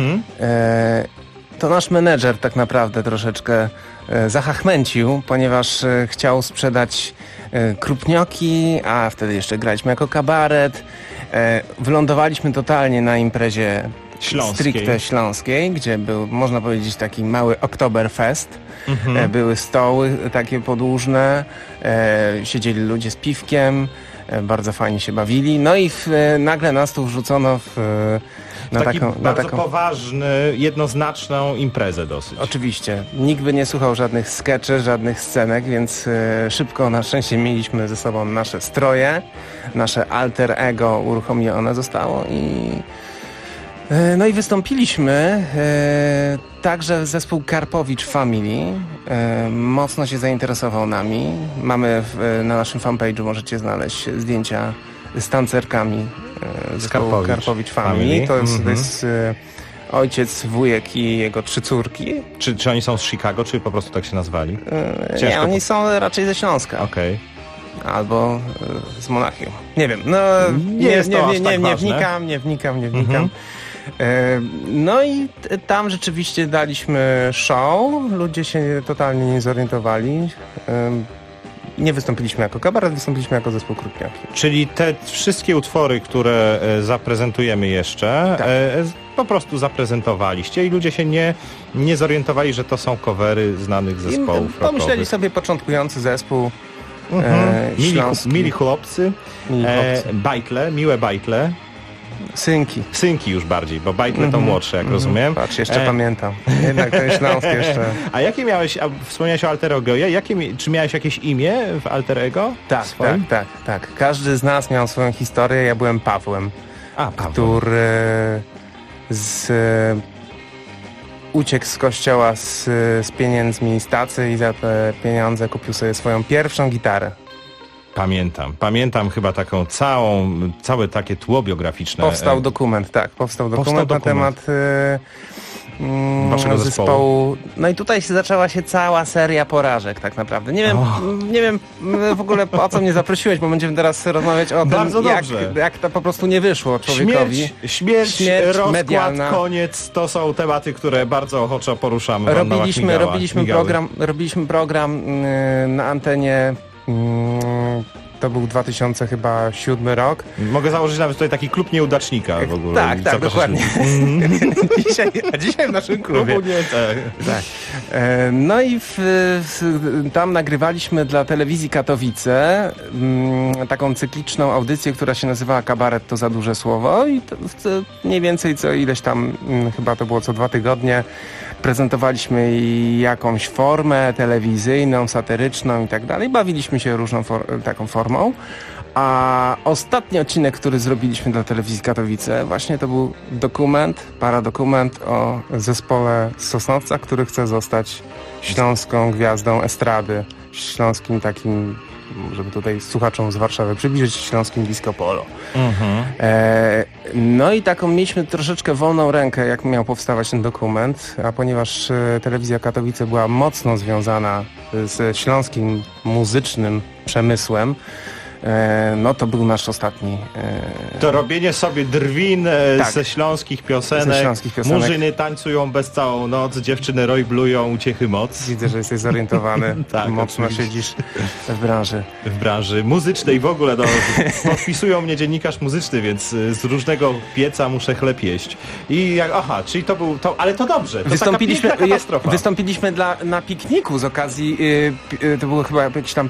To nasz menedżer tak naprawdę troszeczkę zachachmęcił, ponieważ chciał sprzedać Krupnioki, a wtedy jeszcze graliśmy jako kabaret. Wylądowaliśmy totalnie na imprezie stricte śląskiej, gdzie był, można powiedzieć, taki mały Oktoberfest. Były stoły takie podłużne, siedzieli ludzie z piwkiem, bardzo fajnie się bawili. No i nagle nas tu wrzucono na taką poważną, jednoznaczną imprezę dosyć. Oczywiście. Nikt by nie słuchał żadnych skeczy, żadnych scenek, więc szybko na szczęście mieliśmy ze sobą nasze stroje, nasze alter ego uruchomione zostało No i wystąpiliśmy, także zespół Karpowicz Family mocno się zainteresował nami. Mamy na naszym fanpage'u, możecie znaleźć zdjęcia z tancerkami zespołu Karpowicz Family. To jest ojciec, wujek i jego 3 córki. Czy oni są z Chicago, czy po prostu tak się nazwali? Nie, oni są raczej ze Śląska. Okej. Albo z Monachium. Nie wiem, no nie wnikam. No i tam rzeczywiście daliśmy show, ludzie się totalnie nie zorientowali. Nie wystąpiliśmy jako kabaret, wystąpiliśmy jako zespół Krupniaki. Czyli te wszystkie utwory, które zaprezentujemy jeszcze, tak. Po prostu zaprezentowaliście i ludzie się nie zorientowali, że to są covery znanych zespołów rockowych. Pomyśleli sobie początkujący zespół. Mili chłopcy, bajtle, miłe bajtle. Synki już bardziej, bo bajtle to młodsze, jak rozumiem. Patrz, jeszcze pamiętam. Jednak ten śląski jeszcze. A jakie miałeś, wspomniałeś o alter ego, czy miałeś jakieś imię w alter ego? Tak. Każdy z nas miał swoją historię, ja byłem Pawłem. Który uciekł z kościoła z pieniędzmi z tacy i za te pieniądze kupił sobie swoją pierwszą gitarę. Pamiętam chyba taką całe takie tło biograficzne. Powstał dokument na temat waszego zespołu. No i tutaj zaczęła się cała seria porażek tak naprawdę. Nie wiem w ogóle po co mnie zaprosiłeś, bo będziemy teraz rozmawiać o tym, jak to po prostu nie wyszło człowiekowi. Śmierć, rozkład, medialna. Koniec, to są tematy, które bardzo ochoczo poruszamy. Robiliśmy program na antenie. To był 2007 rok. Mogę założyć nawet tutaj taki klub nieudacznika w ogóle. Tak, dokładnie. Dzisiaj w naszym klubie. Tak. No i tam nagrywaliśmy dla telewizji Katowice taką cykliczną audycję, która się nazywała Kabaret to za duże słowo i to mniej więcej ileś tam, chyba to było co 2 tygodnie, prezentowaliśmy jakąś formę telewizyjną, satyryczną i tak dalej. Bawiliśmy się różną taką formą. A ostatni odcinek, który zrobiliśmy dla telewizji Katowice, właśnie to był paradokument o zespole z Sosnowca, który chce zostać śląską gwiazdą estrady, śląskim takim, żeby tutaj słuchaczom z Warszawy przybliżyć, śląskim disco polo. No i taką mieliśmy troszeczkę wolną rękę, jak miał powstawać ten dokument, a ponieważ telewizja Katowice była mocno związana ze śląskim muzycznym przemysłem, no to był nasz ostatni... To robienie sobie drwin ze śląskich piosenek. Murzyny tańcują bez całą noc, dziewczyny rojblują, uciechy moc. Widzę, że jesteś zorientowany. Tak, mocno siedzisz w branży. W branży muzycznej w ogóle. Podpisują mnie dziennikarz muzyczny, więc z różnego pieca muszę chleb jeść. I czyli to był... ale to dobrze. To katastrofa. Wystąpiliśmy na pikniku z okazji... to było chyba jakiś tam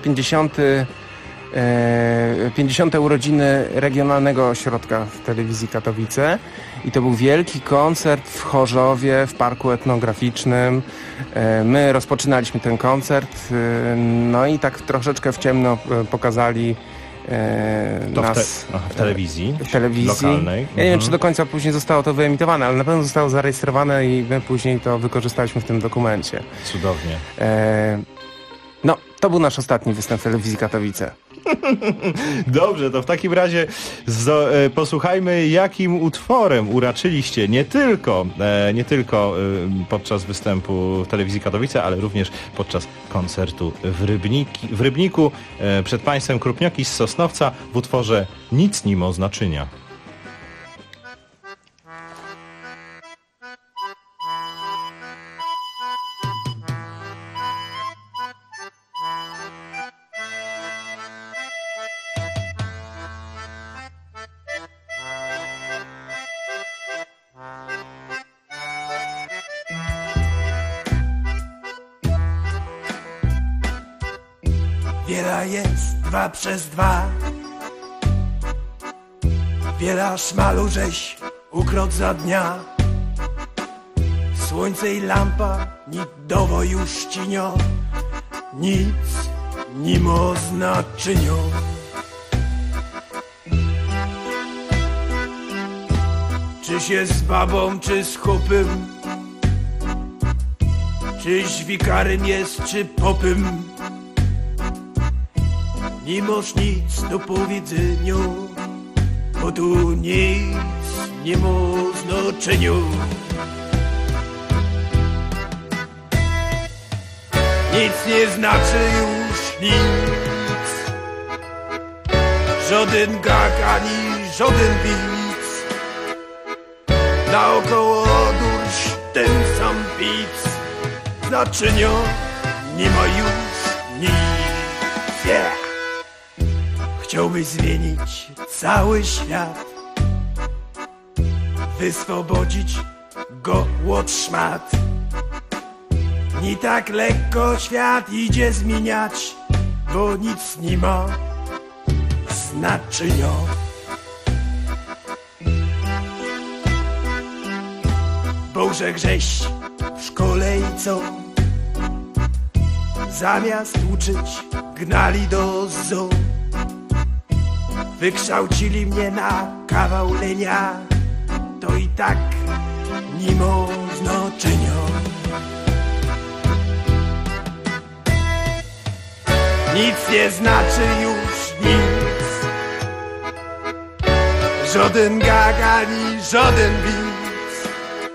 50. urodziny Regionalnego Ośrodka w Telewizji Katowice i to był wielki koncert w Chorzowie, w Parku Etnograficznym. My rozpoczynaliśmy ten koncert, no i tak troszeczkę w ciemno pokazali nas w telewizji lokalnej. Ja nie wiem, czy do końca później zostało to wyemitowane, ale na pewno zostało zarejestrowane i my później to wykorzystaliśmy w tym dokumencie. Cudownie. No, to był nasz ostatni występ w Telewizji Katowice. Dobrze, to w takim razie posłuchajmy, jakim utworem uraczyliście nie tylko podczas występu w Telewizji Katowice, ale również podczas koncertu w Rybniku. Przed Państwem Krupniaki z Sosnowca w utworze Nic nie ma znaczenia. Wiela jest 2 przez 2. Wiela szmalu żeś ukrot za dnia. Słońce i lampa nic dowo już cinio. Nic nimo Czy Czy się z babą, czy z chłopem, czyś wikarym jest, czy popym. Nie masz nic do powiedzenia, bo tu nic nie ma znaczenia. Nic nie znaczy już nic, żaden gag ani żaden widz. Naokoło durś ten sam pic, znaczenia nie ma już nic. Yeah. Chciałbyś zmienić cały świat, wyswobodzić go od szmat. Nie tak lekko świat idzie zmieniać, bo nic nie ma znaczenia. Boże grześ w szkole i co? Zamiast uczyć gnali do zoo. Wykształcili mnie na kawał lenia, to i tak nie ma znaczenia. Nic nie znaczy już nic, żaden gag ani żaden widz.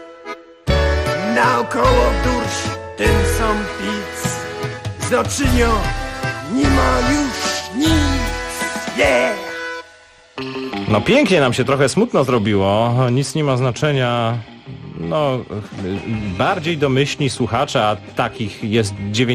Naokoło durś ten sam pic, znaczenia nie ma już nic. Yeah! No pięknie nam się trochę smutno zrobiło, nic nie ma znaczenia. No, bardziej domyślni słuchacze, a takich jest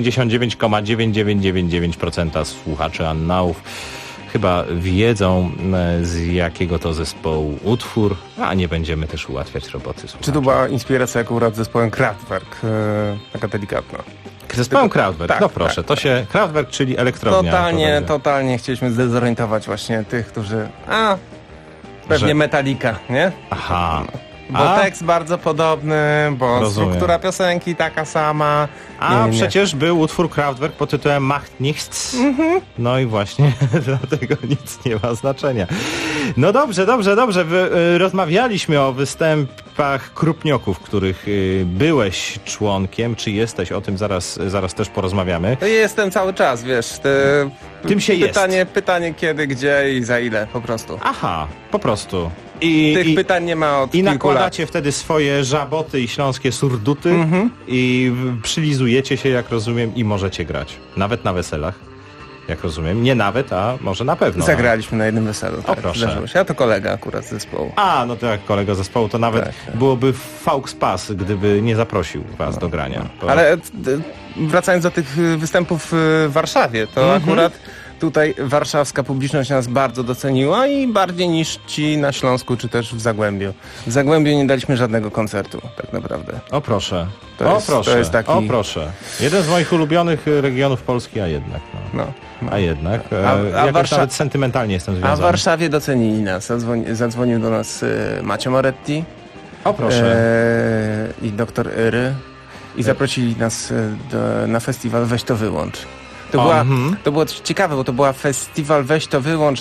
99,9999% słuchaczy annałów, chyba wiedzą, z jakiego to zespołu utwór, a nie będziemy też ułatwiać roboty słuchaczom. Czy to była inspiracja akurat zespołem Kraftwerk, taka delikatna? Zespołem Kraftwerk, tak, no proszę, tak. To się Kraftwerk, czyli elektrownia. Totalnie chcieliśmy zdezorientować właśnie tych, którzy... Pewnie Że... Metallica, nie? Aha. Bo tekst bardzo podobny, bo struktura piosenki taka sama. Nie. Przecież był utwór Kraftwerk pod tytułem Macht nichts. No i właśnie dlatego nic nie ma znaczenia. No dobrze. Rozmawialiśmy o występach Krupnioków, których byłeś członkiem. Czy jesteś? O tym zaraz też porozmawiamy. To jestem cały czas, wiesz. Tym się pytanie kiedy, gdzie i za ile po prostu. Aha, po prostu. Tych pytań nie ma od kilku nakładacie lat. wtedy swoje żaboty i śląskie surduty i przylizujecie się, jak rozumiem, i możecie grać. Nawet na weselach, jak rozumiem. Nie nawet, a może na pewno. Zagraliśmy na jednym weselu. O, proszę. Ja to kolega akurat z zespołu. No to jak kolega zespołu, to nawet byłoby faux pas, gdyby nie zaprosił was do grania. Ale wracając do tych występów w Warszawie, to akurat tutaj warszawska publiczność nas bardzo doceniła i bardziej niż ci na Śląsku, czy też w Zagłębiu. W Zagłębiu nie daliśmy żadnego koncertu, tak naprawdę. O proszę. To jest taki... O proszę. Jeden z moich ulubionych regionów Polski, a jednak. A jednak. Jakoś nawet sentymentalnie jestem związany. A w Warszawie docenili nas. Zadzwonił do nas Macio Moretti. O proszę. I doktor Ery. I zaprosili nas na festiwal Weź to wyłącz. To było ciekawe, bo to była festiwal Weź to wyłącz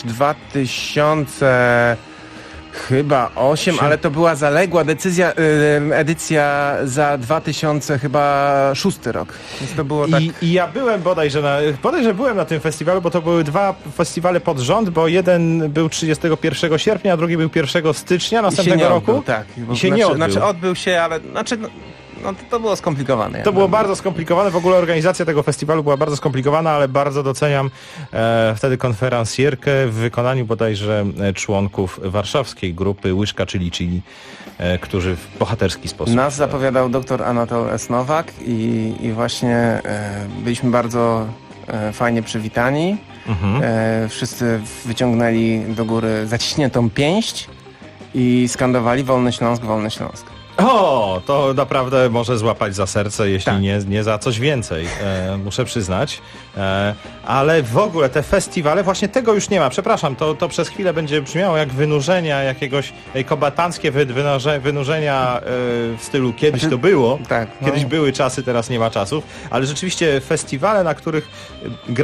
2008, ale to była zaległa edycja za 2006 rok. Więc to było tak... I ja byłem bodajże byłem na tym festiwalu, bo to były dwa festiwale pod rząd, bo jeden był 31 sierpnia, a drugi był 1 stycznia następnego roku. I się nie odbył. Odbył się, ale... to było skomplikowane. To było bardzo skomplikowane. W ogóle organizacja tego festiwalu była bardzo skomplikowana, ale bardzo doceniam wtedy konferencjerkę w wykonaniu bodajże członków warszawskiej grupy Łyżka Chili, którzy w bohaterski sposób... Nas zapowiadał dr Anatol S. Nowak i właśnie byliśmy bardzo fajnie przywitani. Wszyscy wyciągnęli do góry zaciśniętą pięść i skandowali Wolny Śląsk, Wolny Śląsk. To naprawdę może złapać za serce, jeśli nie za coś więcej, muszę przyznać. Ale w ogóle te festiwale, właśnie tego już nie ma. Przepraszam, to przez chwilę będzie brzmiało jak wynurzenia jakiegoś kombatanckie wynurzenia w stylu kiedyś to było. Kiedyś były czasy, teraz nie ma czasów. Ale rzeczywiście festiwale, na których